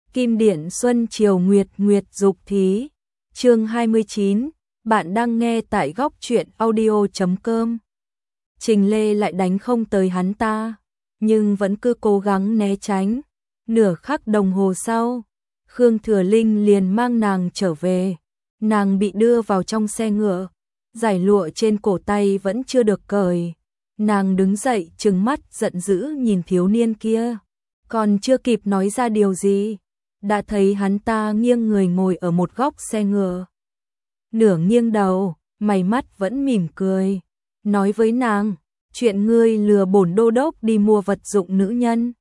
Kim Điện Xuân Chiều Nguyệt Nguyệt Dục Thí. Chương 29, bạn đang nghe tại góc truyện audio.com. Trình Lê lại đánh không tới hắn ta, nhưng vẫn cứ cố gắng né tránh. Nửa khắc đồng hồ sau, Khương Thừa Linh liền mang nàng trở về. Nàng bị đưa vào trong xe ngựa, giải lụa trên cổ tay vẫn chưa được cởi. Nàng đứng dậy trừng mắt giận dữ nhìn thiếu niên kia, còn chưa kịp nói ra điều gì, đã thấy hắn ta nghiêng người ngồi ở một góc xe ngựa. Nửa nghiêng đầu, mày mắt vẫn mỉm cười, nói với nàng, chuyện ngươi lừa bổn đô đốc đi mua vật dụng nữ nhân,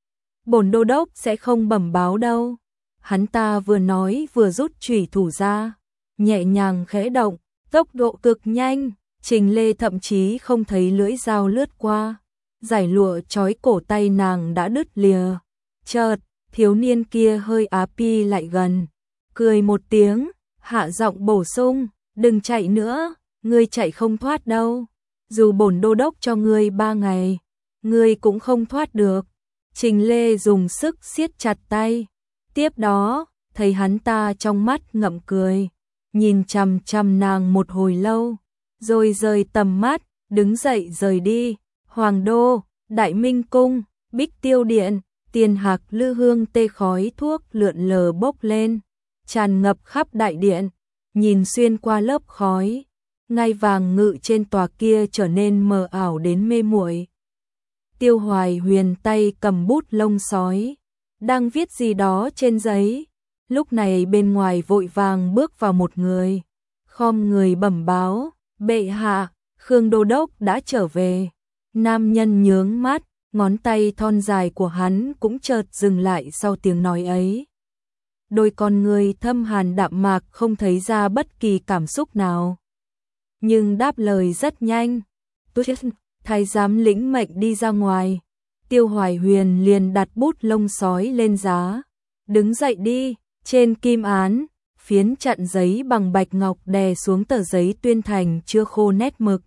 bổn đô đốc sẽ không bẩm báo đâu. Hắn ta vừa nói vừa rút chủy thủ ra, nhẹ nhàng khẽ động, tốc độ cực nhanh, Trình Lê thậm chí không thấy lưỡi dao lướt qua, giải lụa trói cổ tay nàng đã đứt lìa. Chợt, thiếu niên kia hơi á pi lại gần, cười một tiếng, hạ giọng bổ sung, đừng chạy nữa, ngươi chạy không thoát đâu, dù bổn đô đốc cho ngươi 3 ngày, ngươi cũng không thoát được. Trình Lê dùng sức siết chặt tay, tiếp đó, thấy hắn ta trong mắt ngậm cười, nhìn chằm chằm nàng một hồi lâu, rồi rời tầm mắt, đứng dậy rời đi. Hoàng đô, Đại Minh cung, Bích Tiêu điện, tiền hạc lư hương tê khói thuốc lượn lờ bốc lên, tràn ngập khắp đại điện. Nhìn xuyên qua lớp khói, ngai vàng ngự trên tòa kia trở nên mờ ảo đến mê muội. Tiêu Hoài Huyền tay cầm bút lông sói, đang viết gì đó trên giấy. Lúc này bên ngoài vội vàng bước vào một người, khom người bẩm báo, bệ hạ, Khương đô đốc đã trở về. Nam nhân nhướng mắt, ngón tay thon dài của hắn cũng chợt dừng lại sau tiếng nói ấy. Đôi con người thâm hàn đạm mạc không thấy ra bất kỳ cảm xúc nào, nhưng đáp lời rất nhanh. Thái giám lĩnh mệnh đi ra ngoài. Tiêu Hoài Huyền liền đặt bút lông sói lên giá, đứng dậy đi. Trên kim án, phiến chặn giấy bằng bạch ngọc đè xuống tờ giấy tuyên thành chưa khô nét mực.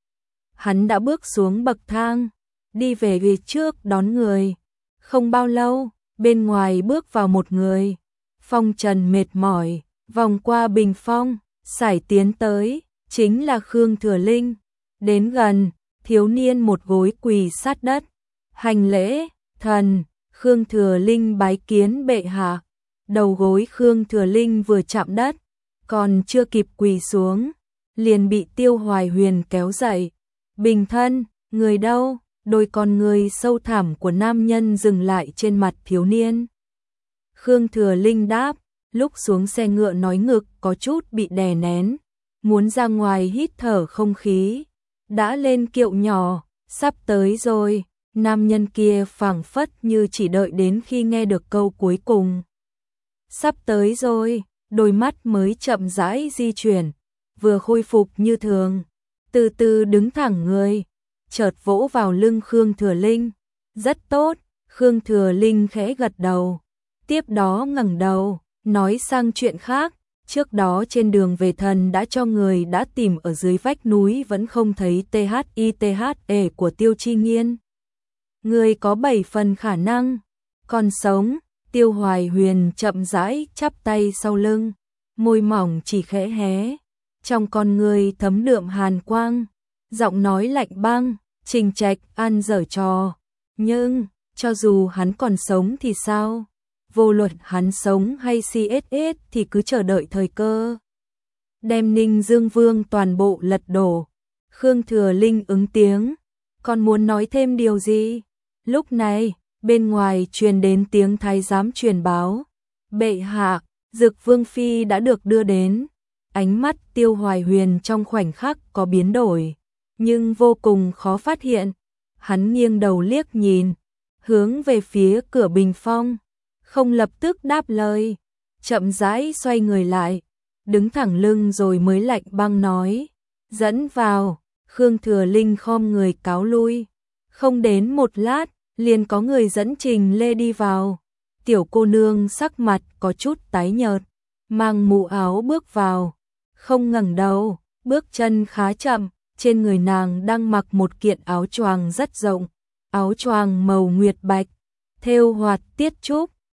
Hắn đã bước xuống bậc thang, đi về phía trước đón người. Không bao lâu, bên ngoài bước vào một người, phong trần mệt mỏi, vòng qua bình phong, sải tiến tới, chính là Khương Thừa Linh. Đến gần, thiếu niên một gối quỳ sát đất, hành lễ, thần, Khương Thừa Linh bái kiến bệ hạ. Đầu gối Khương Thừa Linh vừa chạm đất, còn chưa kịp quỳ xuống, liền bị Tiêu Hoài Huyền kéo dậy. Bình thân, người đâu? Đôi con người sâu thẳm của nam nhân dừng lại trên mặt thiếu niên. Khương Thừa Linh đáp, lúc xuống xe ngựa nói ngực có chút bị đè nén, muốn ra ngoài hít thở không khí. Đã lên kiệu nhỏ, sắp tới rồi. Nam nhân kia phảng phất như chỉ đợi đến khi nghe được câu cuối cùng. Sắp tới rồi, đôi mắt mới chậm rãi di chuyển, vừa khôi phục như thường, từ từ đứng thẳng người, chợt vỗ vào lưng Khương Thừa Linh. Rất tốt, Khương Thừa Linh khẽ gật đầu, tiếp đó ngẩng đầu, nói sang chuyện khác. Trước đó trên đường về thần đã cho người đã tìm ở dưới vách núi vẫn không thấy THITHE của Tiêu Chi Nghiên. Người có 7 phần khả năng còn sống. Tiêu Hoài Huyền chậm rãi chắp tay sau lưng, môi mỏng chỉ khẽ hé, trong con người thấm đượm hàn quang, giọng nói lạnh băng, Trình Trạch ăn dở trò, nhưng cho dù hắn còn sống thì sao? Vô luận hắn sống hay CSS thì cứ chờ đợi thời cơ, đem Ninh Dương Vương toàn bộ lật đổ. Khương Thừa Linh ứng tiếng, còn muốn nói thêm điều gì? Lúc này bên ngoài truyền đến tiếng thái giám truyền báo, bệ hạ, Dực Vương phi đã được đưa đến. Ánh mắt Tiêu Hoài Huyền trong khoảnh khắc có biến đổi, nhưng vô cùng khó phát hiện. Hắn nghiêng đầu liếc nhìn, hướng về phía cửa bình phong, không lập tức đáp lời, chậm rãi xoay người lại, đứng thẳng lưng rồi mới lạnh băng nói, dẫn vào. Khương Thừa Linh khom người cáo lui, không đến một lát, liền có người dẫn Trình Lê đi vào. Tiểu cô nương sắc mặt có chút tái nhợt, mang mũ áo bước vào, không ngẩng đầu, bước chân khá chậm. Trên người nàng đang mặc một kiện áo choàng rất rộng, áo choàng màu nguyệt bạch, thêu hoạt tiết trúc,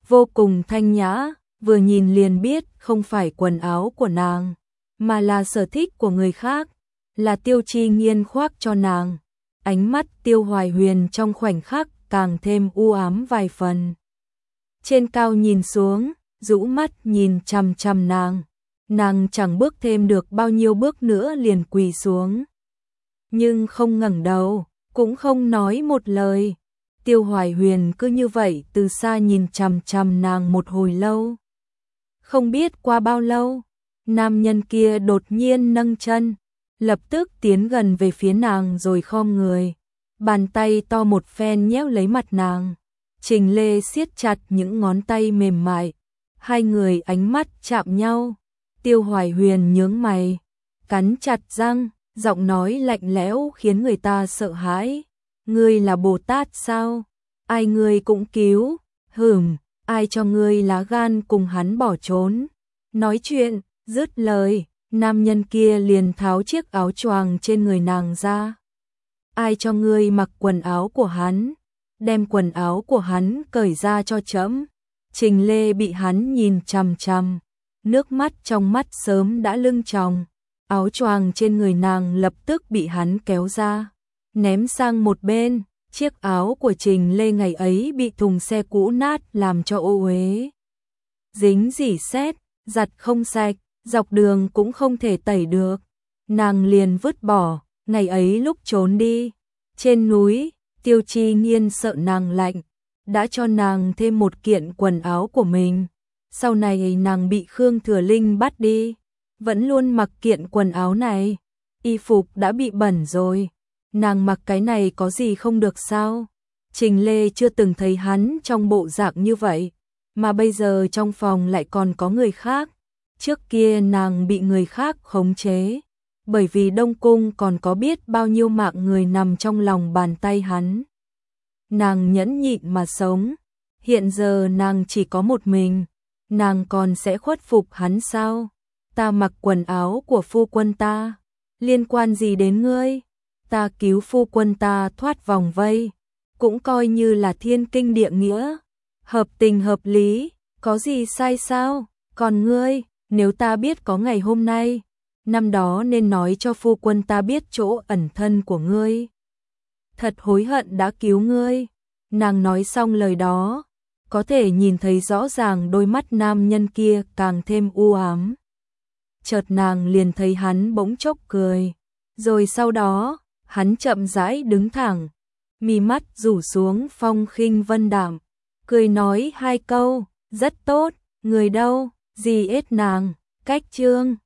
vô cùng thanh nhã, vừa nhìn liền biết không phải quần áo của nàng, mà là sở thích của người khác, là Tiêu Chi Nghiên khoác cho nàng. Ánh mắt Tiêu Hoài Huyền trong khoảnh khắc càng thêm u ám vài phần. Trên cao nhìn xuống, rũ mắt nhìn chằm chằm nàng chẳng bước thêm được bao nhiêu bước nữa liền quỳ xuống. Nhưng không ngẩng đầu, cũng không nói một lời. Tiêu Hoài Huyền cứ như vậy từ xa nhìn chằm chằm nàng một hồi lâu. Không biết qua bao lâu, nam nhân kia đột nhiên nâng chân, lập tức tiến gần về phía nàng rồi khom người. Bàn tay to một phen nhéo lấy mặt nàng. Trình Lê siết chặt những ngón tay mềm mại. Hai người ánh mắt chạm nhau. Tiêu Hoài Huyền nhướng mày, cắn chặt răng, giọng nói lạnh lẽo khiến người ta sợ hãi. Ngươi là Bồ Tát sao? Ai ngươi cũng cứu? Ai cho ngươi lá gan cùng hắn bỏ trốn? Nói chuyện, dứt lời, nam nhân kia liền tháo chiếc áo choàng trên người nàng ra. Ai cho ngươi mặc quần áo của hắn? Đem quần áo của hắn cởi ra cho trẫm. Trình Lê bị hắn nhìn chằm chằm, nước mắt trong mắt sớm đã lưng tròng. Áo choàng trên người nàng lập tức bị hắn kéo ra, ném sang một bên. Chiếc áo của Trình Lê ngày ấy bị thùng xe cũ nát làm cho ô uế. Dính rỉ sét, giặt không sạch, dọc đường cũng không thể tẩy được. Nàng liền vứt bỏ, ngày ấy lúc trốn đi. Trên núi, Tiêu Chi Nghiên sợ nàng lạnh, đã cho nàng thêm một kiện quần áo của mình. Sau này nàng bị Khương Thừa Linh bắt đi, vẫn luôn mặc kiện quần áo này. Y phục đã bị bẩn rồi, nàng mặc cái này có gì không được sao? Trình Lê chưa từng thấy hắn trong bộ dạng như vậy, mà bây giờ trong phòng lại còn có người khác. Trước kia nàng bị người khác khống chế, bởi vì Đông Cung còn có biết bao nhiêu mạng người nằm trong lòng bàn tay hắn. Nàng nhẫn nhịn mà sống, hiện giờ nàng chỉ có một mình, nàng còn sẽ khuất phục hắn sao? Ta mặc quần áo của phu quân ta, liên quan gì đến ngươi? Ta cứu phu quân ta thoát vòng vây, cũng coi như là thiên kinh địa nghĩa, hợp tình hợp lý, có gì sai sao? Còn ngươi, nếu ta biết có ngày hôm nay, năm đó nên nói cho phu quân ta biết chỗ ẩn thân của ngươi. Thật hối hận đã cứu ngươi. Nàng nói xong lời đó, có thể nhìn thấy rõ ràng đôi mắt nam nhân kia càng thêm u ám. Chợt nàng liền thấy hắn bỗng chốc cười, rồi sau đó, hắn chậm rãi đứng thẳng, mí mắt rủ xuống phong khinh vân đạm, cười nói hai câu, rất tốt, người đâu, gì ết nàng, cách chương.